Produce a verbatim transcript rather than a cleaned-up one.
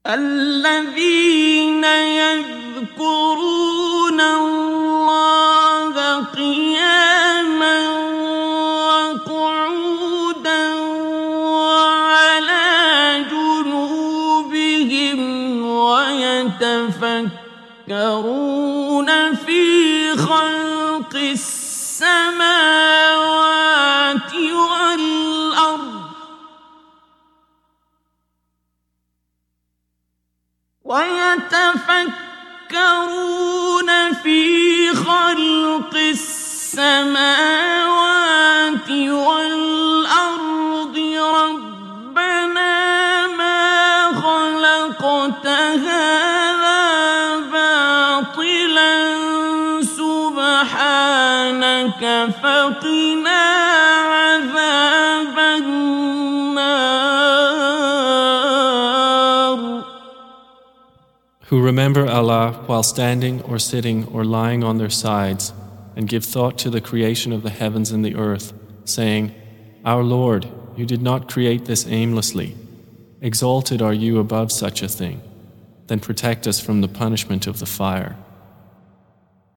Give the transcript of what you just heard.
الذين يذكرون الله قياما وقعودا وعلى جنوبهم ويتفكرون في خلق السماوات والأرض ويتفكرون في خلق السماوات والأرض ربنا ما خلقت هذا باطلا سبحانك فقنا عذاب النار. Who remember Allah while standing or sitting or lying on their sides, and give thought to the creation of the heavens and the earth, saying, Our Lord, you did not create this aimlessly. Exalted are you above such a thing. Then protect us from the punishment of the fire.